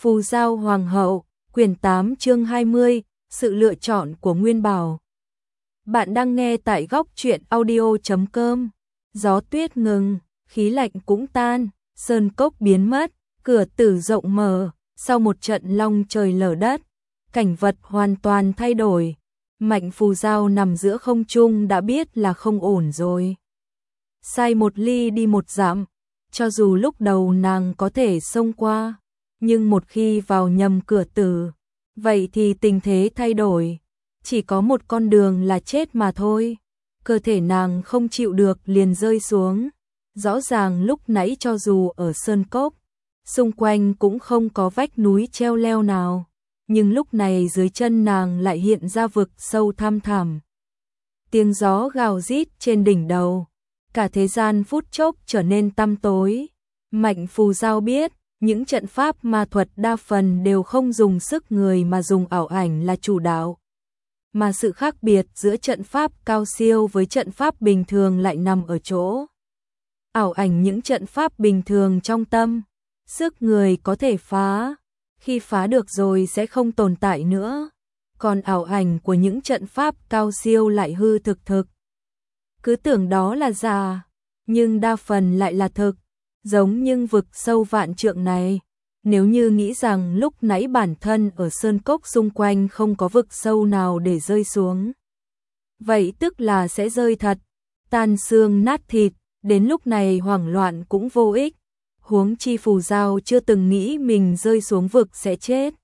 Phù Giao Hoàng hậu, quyển 8 chương 20, sự lựa chọn của Nguyên Bảo. Bạn đang nghe tại góc truyện audio.com. Gió tuyết ngừng, khí lạnh cũng tan, sơn cốc biến mất, cửa tử rộng mở, sau một trận long trời lở đất, cảnh vật hoàn toàn thay đổi. Mạnh Phù Giao nằm giữa không trung đã biết là không ổn rồi. Sai một ly đi một dặm, cho dù lúc đầu nàng có thể xông qua, nhưng một khi vào nhầm cửa tử, vậy thì tình thế thay đổi, chỉ có một con đường là chết mà thôi. Cơ thể nàng không chịu được liền rơi xuống. Rõ ràng lúc nãy cho dù ở sơn cốc, xung quanh cũng không có vách núi treo leo nào, nhưng lúc này dưới chân nàng lại hiện ra vực sâu thăm thẳm. Tiếng gió gào rít trên đỉnh đầu, cả thế gian phút chốc trở nên tăm tối. Mạnh Phù Giao biết, những trận pháp ma thuật đa phần đều không dùng sức người mà dùng ảo ảnh là chủ đạo. Mà sự khác biệt giữa trận pháp cao siêu với trận pháp bình thường lại nằm ở chỗ ảo ảnh những trận pháp bình thường trong tâm, sức người có thể phá, khi phá được rồi sẽ không tồn tại nữa. Còn ảo ảnh của những trận pháp cao siêu lại hư thực thực. Cứ tưởng đó là giả, nhưng đa phần lại là thực. Giống như vực sâu vạn trượng này, nếu như nghĩ rằng lúc nãy bản thân ở sơn cốc xung quanh không có vực sâu nào để rơi xuống, vậy tức là sẽ rơi thật, tan xương nát thịt, đến lúc này hoảng loạn cũng vô ích. Huống chi Phù Giao chưa từng nghĩ mình rơi xuống vực sẽ chết.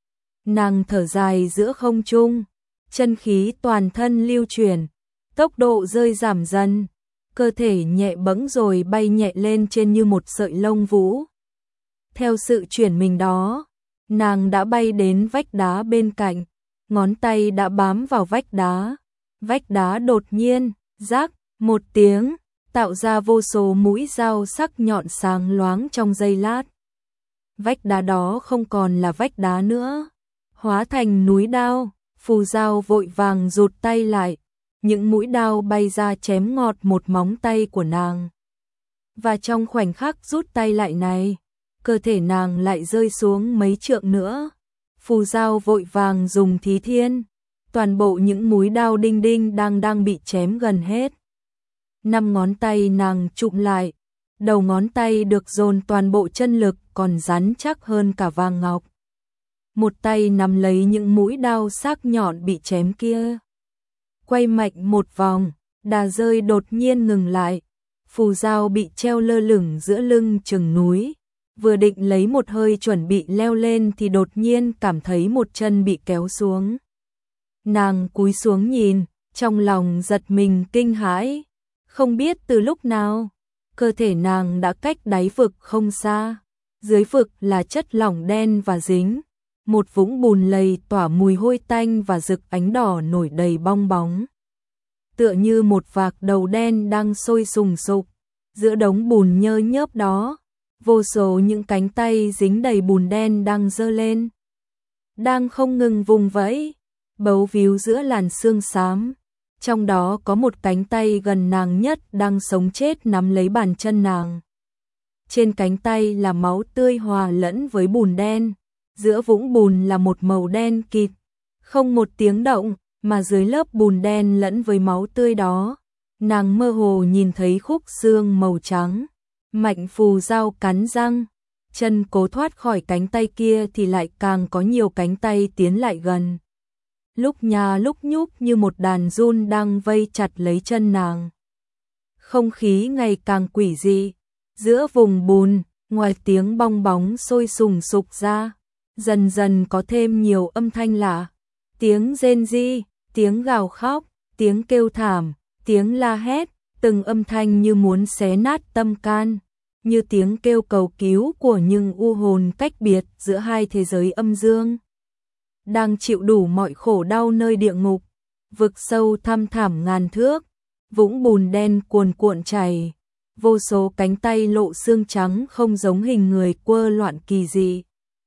Nàng thở dài giữa không trung, chân khí toàn thân lưu chuyển, tốc độ rơi giảm dần. Cơ thể nhẹ bẫng rồi bay nhẹ lên trên như một sợi lông vũ. Theo sự chuyển mình đó, nàng đã bay đến vách đá bên cạnh, ngón tay đã bám vào vách đá đột nhiên, rắc, một tiếng, tạo ra vô số mũi dao sắc nhọn sáng loáng trong giây lát. Vách đá đó không còn là vách đá nữa, hóa thành núi đao. Phù Giao vội vàng rụt tay lại. Những mũi đao bay ra chém ngọt một móng tay của nàng. Và trong khoảnh khắc rút tay lại này, cơ thể nàng lại rơi xuống mấy trượng nữa. Phù Giao vội vàng dùng thí thiên, toàn bộ những mũi đao đinh đinh đang bị chém gần hết. 5 ngón tay nàng chụm lại, đầu ngón tay được dồn toàn bộ chân lực còn rắn chắc hơn cả vàng ngọc. Một tay nắm lấy những mũi đao sắc nhọn bị chém kia. Quay mạnh một vòng, đà rơi đột nhiên ngừng lại. Phù Giao bị treo lơ lửng giữa lưng chừng núi, vừa định lấy một hơi chuẩn bị leo lên thì đột nhiên cảm thấy một chân bị kéo xuống. Nàng cúi xuống nhìn, trong lòng giật mình kinh hãi, không biết từ lúc nào, cơ thể nàng đã cách đáy vực không xa. Dưới vực là chất lỏng đen và dính, một vũng bùn lầy tỏa mùi hôi tanh và rực ánh đỏ nổi đầy bong bóng. Tựa như một vạc đầu đen đang sôi sùng sục, giữa đống bùn nhơ nhớp đó, vô số những cánh tay dính đầy bùn đen đang giơ lên, đang không ngừng vùng vẫy, bấu víu giữa làn sương xám. Trong đó có một cánh tay gần nàng nhất đang sống chết nắm lấy bàn chân nàng. Trên cánh tay là máu tươi hòa lẫn với bùn đen, giữa vũng bùn là một màu đen kịt, không một tiếng động, mà dưới lớp bùn đen lẫn với máu tươi đó, nàng mơ hồ nhìn thấy khúc xương màu trắng. Mạnh Phù Giao cắn răng, chân cố thoát khỏi cánh tay kia thì lại càng có nhiều cánh tay tiến lại gần. Lúc nhà lúc nhúc như một đàn giun đang vây chặt lấy chân nàng. Không khí ngày càng quỷ dị, giữa vùng bùn, ngoài tiếng bong bóng sôi sùng sục ra, dần dần có thêm nhiều âm thanh lạ. Tiếng rên rỉ, tiếng gào khóc, tiếng kêu thảm, tiếng la hét, từng âm thanh như muốn xé nát tâm can, như tiếng kêu cầu cứu của những u hồn cách biệt giữa hai thế giới âm dương, đang chịu đủ mọi khổ đau nơi địa ngục. Vực sâu thăm thẳm ngàn thước, vũng bùn đen cuồn cuộn chảy, vô số cánh tay lộ xương trắng không giống hình người quơ loạn kỳ dị.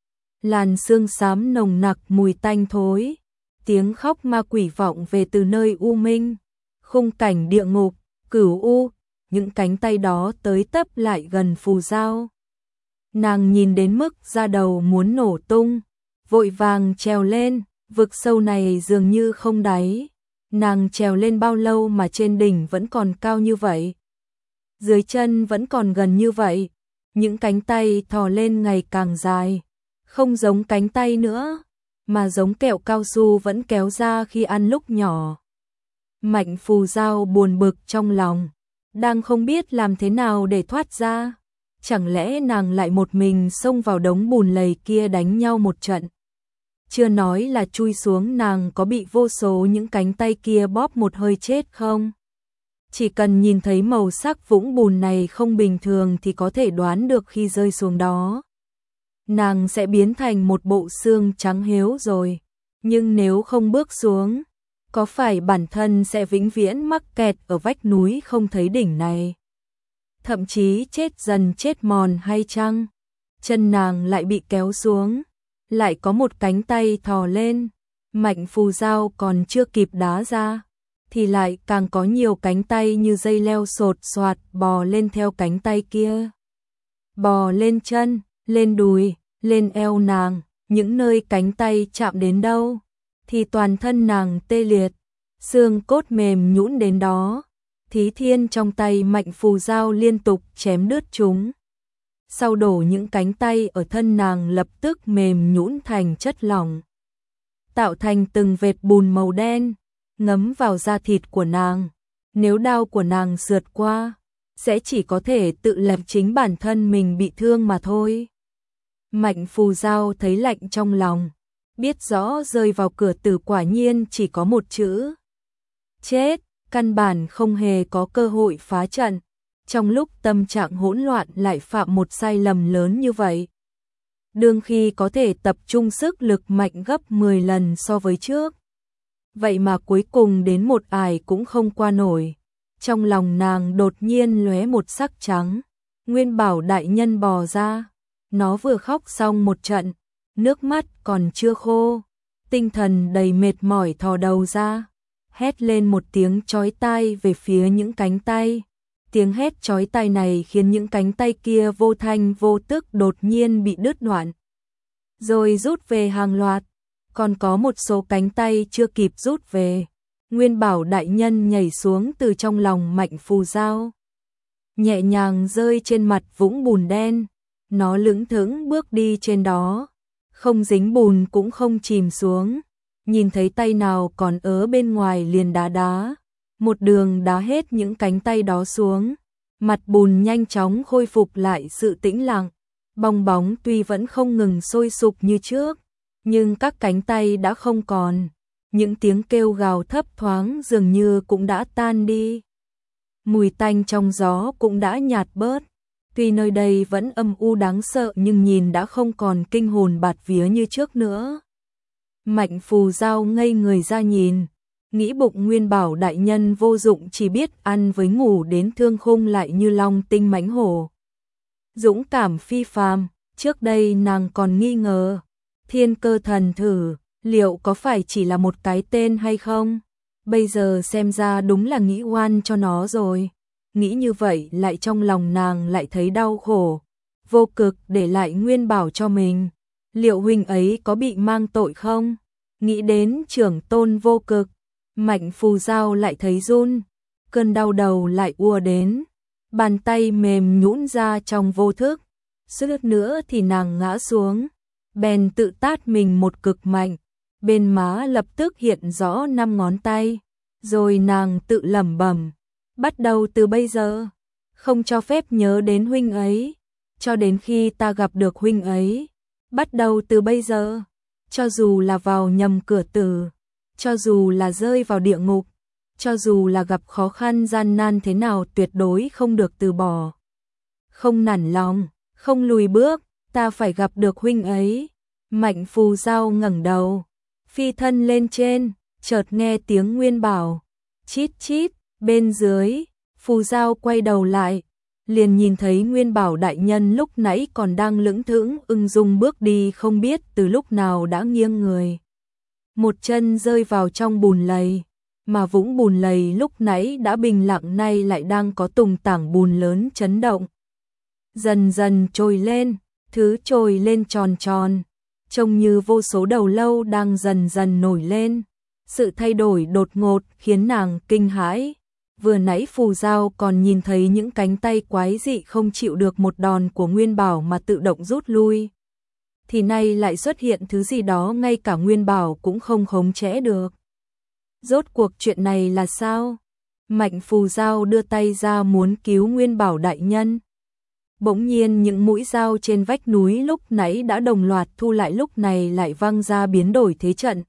Làn sương xám nồng nặc mùi tanh thối, tiếng khóc ma quỷ vọng về từ nơi u minh, khung cảnh địa ngục, cửu u. Những cánh tay đó tới tấp lại gần Phù Giao. Nàng nhìn đến mức da đầu muốn nổ tung, vội vàng trèo lên, vực sâu này dường như không đáy. Nàng trèo lên bao lâu mà trên đỉnh vẫn còn cao như vậy? Dưới chân vẫn còn gần như vậy, những cánh tay thò lên ngày càng dài, không giống cánh tay nữa, mà giống kẹo cao su vẫn kéo ra khi ăn lúc nhỏ. Mạnh Phù Dao buồn bực trong lòng, đang không biết làm thế nào để thoát ra. Chẳng lẽ nàng lại một mình xông vào đống bùn lầy kia đánh nhau một trận? Chưa nói là chui xuống, nàng có bị vô số những cánh tay kia bóp một hơi chết không? Chỉ cần nhìn thấy màu sắc vũng bùn này không bình thường thì có thể đoán được khi rơi xuống đó, nàng sẽ biến thành một bộ xương trắng héo rồi. Nhưng nếu không bước xuống, có phải bản thân sẽ vĩnh viễn mắc kẹt ở vách núi không thấy đỉnh này? Thậm chí chết dần chết mòn hay chăng? Chân nàng lại bị kéo xuống, lại có một cánh tay thò lên, Mạnh Phù Dao còn chưa kịp đá ra, thì lại càng có nhiều cánh tay như dây leo sột soạt bò lên theo cánh tay kia. Bò lên chân, lên đùi, lên eo nàng, những nơi cánh tay chạm đến đâu, thì toàn thân nàng tê liệt, xương cốt mềm nhũn đến đó. Thí thiên trong tay Mạnh Phù Dao liên tục chém đứt chúng. Sau đổ những cánh tay ở thân nàng lập tức mềm nhũn thành chất lỏng, tạo thành từng vệt bùn màu đen, ngấm vào da thịt của nàng. Nếu đao của nàng sượt qua, sẽ chỉ có thể tự làm chính bản thân mình bị thương mà thôi. Mạnh Phù Dao thấy lạnh trong lòng, biết rõ rơi vào cửa tử quả nhiên chỉ có một chữ: chết, căn bản không hề có cơ hội phá trận. Trong lúc tâm trạng hỗn loạn lại phạm một sai lầm lớn như vậy, đương khi có thể tập trung sức lực mạnh gấp 10 lần so với trước. Vậy mà cuối cùng đến một ải cũng không qua nổi. Trong lòng nàng đột nhiên lóe một sắc trắng. Nguyên Bảo đại nhân bò ra, nó vừa khóc xong một trận, nước mắt còn chưa khô, tinh thần đầy mệt mỏi thò đầu ra, hét lên một tiếng chói tai về phía những cánh tay. Tiếng hét chói tai này khiến những cánh tay kia vô thanh vô tức đột nhiên bị đứt đoạn, rồi rút về hàng loạt. Còn có một số cánh tay chưa kịp rút về. Nguyên Bảo đại nhân nhảy xuống từ trong lòng Mạnh Phù Dao, nhẹ nhàng rơi trên mặt vũng bùn đen. Nó lững thững bước đi trên đó, không dính bùn cũng không chìm xuống. Nhìn thấy tay nào còn ớ bên ngoài liền đá, một đường đá hết những cánh tay đó xuống. Mặt bùn nhanh chóng khôi phục lại sự tĩnh lặng. Bong bóng tuy vẫn không ngừng sôi sục như trước, nhưng các cánh tay đã không còn. Những tiếng kêu gào thấp thoáng dường như cũng đã tan đi. Mùi tanh trong gió cũng đã nhạt bớt. Tuy nơi đây vẫn âm u đáng sợ nhưng nhìn đã không còn kinh hồn bạt vía như trước nữa. Mạnh Phù Dao ngây người ra nhìn, nghĩ bụng Nguyên Bảo đại nhân vô dụng, chỉ biết ăn với ngủ đến thương khung lại như long tinh mãnh hổ. Dũng cảm phi phàm, trước đây nàng còn nghi ngờ, Thiên Cơ Thần Thử, liệu có phải chỉ là một cái tên hay không? Bây giờ xem ra đúng là nghĩ oan cho nó rồi. Nghĩ như vậy lại trong lòng nàng lại thấy đau khổ, Vô Cực để lại Nguyên Bảo cho mình. Liệu huynh ấy có bị mang tội không? Nghĩ đến trưởng tôn Vô Cực, Mạnh Phù Dao lại thấy run, cơn đau đầu lại ùa đến, bàn tay mềm nhũn ra trong vô thức, suýt nữa thì nàng ngã xuống, bèn tự tát mình một cực mạnh, bên má lập tức hiện rõ 5 ngón tay, rồi nàng tự lẩm bẩm, bắt đầu từ bây giờ, không cho phép nhớ đến huynh ấy, cho đến khi ta gặp được huynh ấy, bắt đầu từ bây giờ, cho dù là vào nhầm cửa tử, cho dù là rơi vào địa ngục, cho dù là gặp khó khăn gian nan thế nào tuyệt đối không được từ bỏ. Không nản lòng, không lùi bước, ta phải gặp được huynh ấy. Mạnh Phù Dao ngẩng đầu, phi thân lên trên, chợt nghe tiếng Nguyên Bảo, chít chít, bên dưới. Phù Dao quay đầu lại, liền nhìn thấy Nguyên Bảo đại nhân lúc nãy còn đang lững thững ung dung bước đi, không biết từ lúc nào đã nghiêng người. Một chân rơi vào trong bùn lầy, mà vũng bùn lầy lúc nãy đã bình lặng nay lại đang có từng tảng bùn lớn chấn động. Dần dần trồi lên, thứ trồi lên tròn tròn, trông như vô số đầu lâu đang dần dần nổi lên. Sự thay đổi đột ngột khiến nàng kinh hãi. Vừa nãy Phù Giao còn nhìn thấy những cánh tay quái dị không chịu được một đòn của Nguyên Bảo mà tự động rút lui. Thì nay lại xuất hiện thứ gì đó ngay cả Nguyên Bảo cũng không khống chế được. Rốt cuộc chuyện này là sao? Mạnh Phù Giao đưa tay ra muốn cứu Nguyên Bảo đại nhân. Bỗng nhiên những mũi dao trên vách núi lúc nãy đã đồng loạt thu lại, lúc này lại văng ra biến đổi thế trận.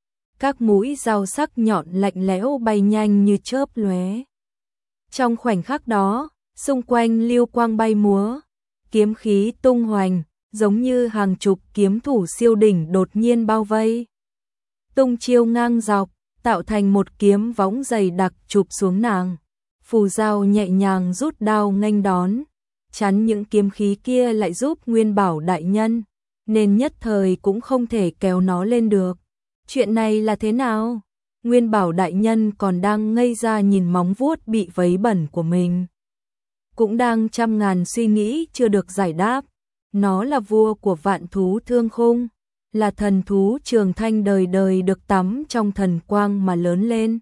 Các mũi dao sắc nhọn lạnh lẽo bay nhanh như chớp lóe. Trong khoảnh khắc đó, xung quanh lưu quang bay múa, kiếm khí tung hoành, giống như hàng chục kiếm thủ siêu đỉnh đột nhiên bao vây. Tung chiêu ngang dọc, tạo thành một kiếm võng dày đặc chụp xuống nàng. Phù Giao nhẹ nhàng rút đao nghênh đón, chắn những kiếm khí kia lại giúp Nguyên Bảo đại nhân, nên nhất thời cũng không thể kéo nó lên được. Chuyện này là thế nào? Nguyên Bảo đại nhân còn đang ngây ra nhìn móng vuốt bị vấy bẩn của mình. Cũng đang trăm ngàn suy nghĩ chưa được giải đáp. Nó là vua của vạn thú thương khung, là thần thú Trường Thanh đời đời được tắm trong thần quang mà lớn lên.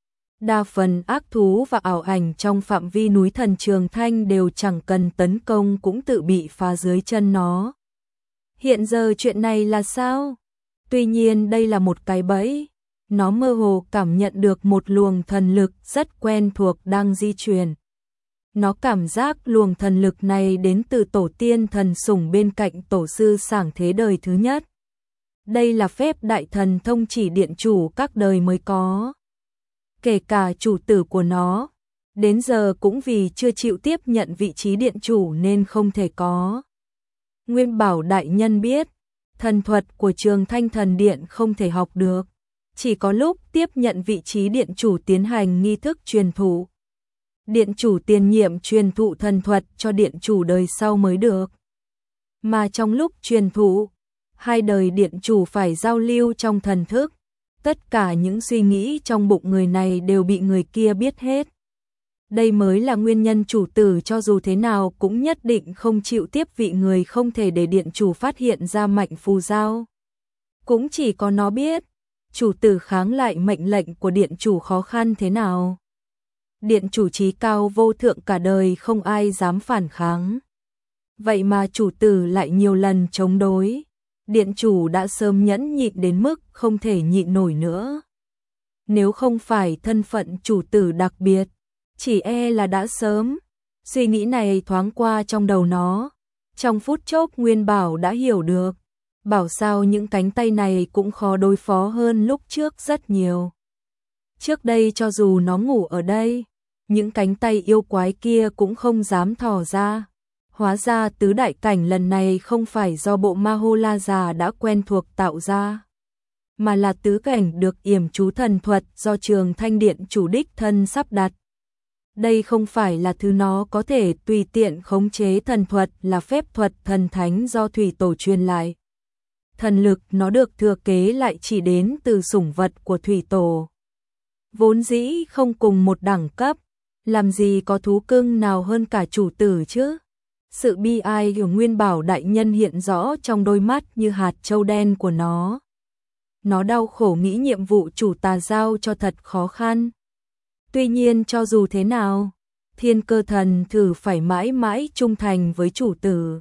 Đa phần ác thú và ảo ảnh trong phạm vi núi thần Trường Thanh đều chẳng cần tấn công cũng tự bị phá dưới chân nó. Hiện giờ chuyện này là sao? Tuy nhiên đây là một cái bẫy. Nó mơ hồ cảm nhận được một luồng thần lực rất quen thuộc đang di chuyển. Nó cảm giác luồng thần lực này đến từ tổ tiên thần sủng bên cạnh tổ sư Sảng Thế đời thứ nhất. Đây là phép đại thần thông chỉ điện chủ các đời mới có. Kể cả chủ tử của nó, đến giờ cũng vì chưa chịu tiếp nhận vị trí điện chủ nên không thể có. Nguyên Bảo đại nhân biết, thần thuật của Trường Thanh thần điện không thể học được. Chỉ có lúc tiếp nhận vị trí điện chủ tiến hành nghi thức truyền thụ. Điện chủ tiền nhiệm truyền thụ thần thuật cho điện chủ đời sau mới được. Mà trong lúc truyền thụ, hai đời điện chủ phải giao lưu trong thần thức. Tất cả những suy nghĩ trong bụng người này đều bị người kia biết hết. Đây mới là nguyên nhân chủ tử cho dù thế nào cũng nhất định không chịu tiếp vị người không thể để điện chủ phát hiện ra Mạnh Phù Giao. Cũng chỉ có nó biết, chủ tử kháng lại mệnh lệnh của điện chủ khó khăn thế nào. Điện chủ trí cao vô thượng cả đời không ai dám phản kháng. Vậy mà chủ tử lại nhiều lần chống đối. Điện chủ đã sớm nhẫn nhịn đến mức không thể nhịn nổi nữa. Nếu không phải thân phận chủ tử đặc biệt, chỉ e là đã sớm. Suy nghĩ này thoáng qua trong đầu nó. Trong phút chốc Nguyên Bảo đã hiểu được. Bảo sao những cánh tay này cũng khó đối phó hơn lúc trước rất nhiều. Trước đây cho dù nó ngủ ở đây, những cánh tay yêu quái kia cũng không dám thò ra. Hóa ra tứ đại cảnh lần này không phải do bộ Ma Hô La già đã quen thuộc tạo ra, mà là tứ cảnh được yểm chú thần thuật do Trường Thanh điện chủ đích thân sắp đặt. Đây không phải là thứ nó có thể tùy tiện khống chế, thần thuật là phép thuật thần thánh do thủy tổ truyền lại. Thần lực nó được thừa kế lại chỉ đến từ sủng vật của thủy tổ. Vốn dĩ không cùng một đẳng cấp, làm gì có thú cưng nào hơn cả chủ tử chứ. Sự bi ai của Nguyên Bảo đại nhân hiện rõ trong đôi mắt như hạt châu đen của nó. Nó đau khổ nghĩ nhiệm vụ chủ tà giao cho thật khó khăn. Tuy nhiên cho dù thế nào, Thiên Cơ Thần thử phải mãi mãi trung thành với chủ tử.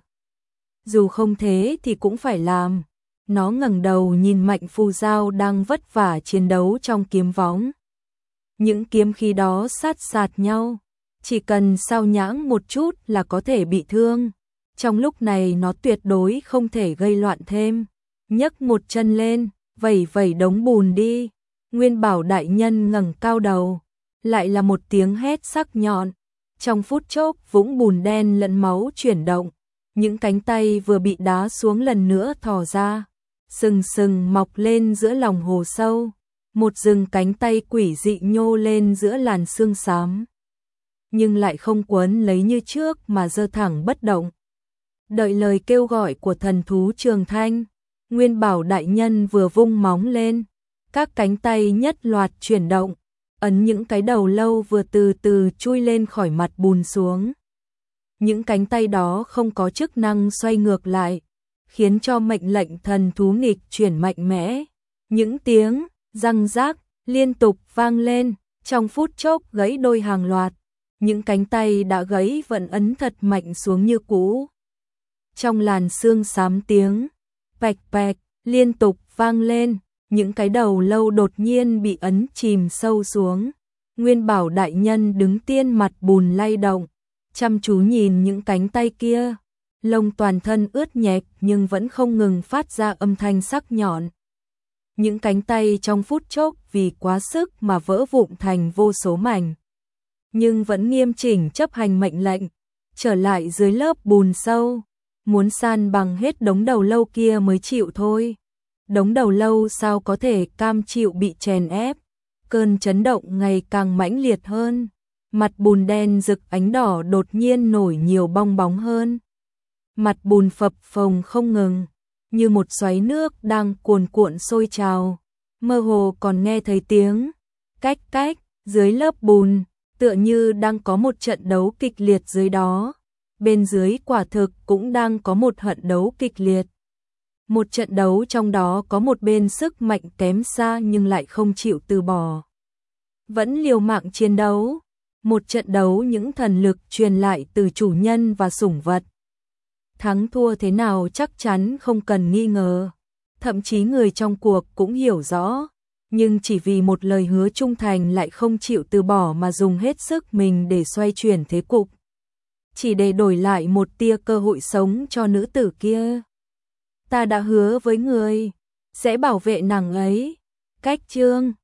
Dù không thế thì cũng phải làm. Nó ngẩng đầu nhìn Mạnh Phù Giao đang vất vả chiến đấu trong kiếm võng. Những kiếm khí đó sát sạt nhau, chỉ cần sao nhãng một chút là có thể bị thương. Trong lúc này nó tuyệt đối không thể gây loạn thêm. Nhấc một chân lên, vẩy vẩy đống bùn đi. Nguyên Bảo đại nhân ngẩng cao đầu, lại là một tiếng hét sắc nhọn. Trong phút chốc vũng bùn đen lẫn máu chuyển động, những cánh tay vừa bị đá xuống lần nữa thò ra, sừng sừng mọc lên giữa lòng hồ sâu. Một rừng cánh tay quỷ dị nhô lên giữa làn sương xám, nhưng lại không quấn lấy như trước mà giơ thẳng bất động. Đợi lời kêu gọi của thần thú Trường Thanh, Nguyên Bảo đại nhân vừa vung móng lên, các cánh tay nhất loạt chuyển động, ấn những cái đầu lâu vừa từ từ chui lên khỏi mặt bùn xuống. những cánh tay đó không có chức năng xoay ngược lại, khiến cho mệnh lệnh thần thú nghịch chuyển mạnh mẽ. Những tiếng răng rác liên tục vang lên, trong phút chốc gãy đôi hàng loạt. Những cánh tay đã gãy vẫn ấn thật mạnh xuống như cũ. Trong làn sương xám tiếng pạch pạch liên tục vang lên, những cái đầu lâu đột nhiên bị ấn chìm sâu xuống. Nguyên Bảo đại nhân đứng tiên mặt bùn lay động, chăm chú nhìn những cánh tay kia, lông toàn thân ướt nhẹp nhưng vẫn không ngừng phát ra âm thanh sắc nhọn. Những cánh tay trong phút chốc vì quá sức mà vỡ vụn thành vô số mảnh, nhưng vẫn nghiêm chỉnh chấp hành mệnh lệnh, trở lại dưới lớp bùn sâu, muốn san bằng hết đống đầu lâu kia mới chịu thôi. Đống đầu lâu sao có thể cam chịu bị chèn ép, cơn chấn động ngày càng mãnh liệt hơn. Mặt bùn đen rực ánh đỏ đột nhiên nổi nhiều bong bóng hơn. Mặt bùn phập phồng không ngừng, như một xoáy nước đang cuồn cuộn sôi trào. Mơ hồ còn nghe thấy tiếng cách cách dưới lớp bùn, tựa như đang có một trận đấu kịch liệt dưới đó. Bên dưới quả thực cũng đang có một trận đấu kịch liệt. Một trận đấu trong đó có một bên sức mạnh kém xa nhưng lại không chịu từ bỏ, vẫn liều mạng chiến đấu. Một trận đấu những thần lực truyền lại từ chủ nhân và sủng vật. Thắng thua thế nào chắc chắn không cần nghi ngờ. Thậm chí người trong cuộc cũng hiểu rõ. Nhưng chỉ vì một lời hứa trung thành lại không chịu từ bỏ mà dùng hết sức mình để xoay chuyển thế cục. Chỉ để đổi lại một tia cơ hội sống cho nữ tử kia. Ta đã hứa với người, sẽ bảo vệ nàng ấy. Cách chương